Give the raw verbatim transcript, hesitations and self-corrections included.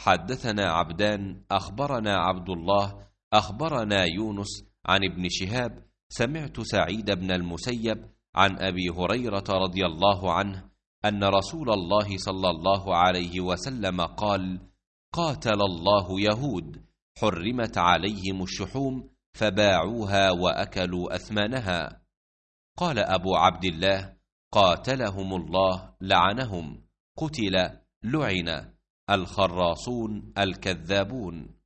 حدثنا عبدان أخبرنا عبد الله أخبرنا يونس عن ابن شهاب سمعت سعيد بن المسيب عن أبي هريرة رضي الله عنه أن رسول الله صلى الله عليه وسلم قال: قاتل الله يهود حرمت عليهم الشحوم فباعوها وأكلوا أثمانها. قال أبو عبد الله: قاتلهم الله لعنهم، قتل لعن الخراصون الكذابون.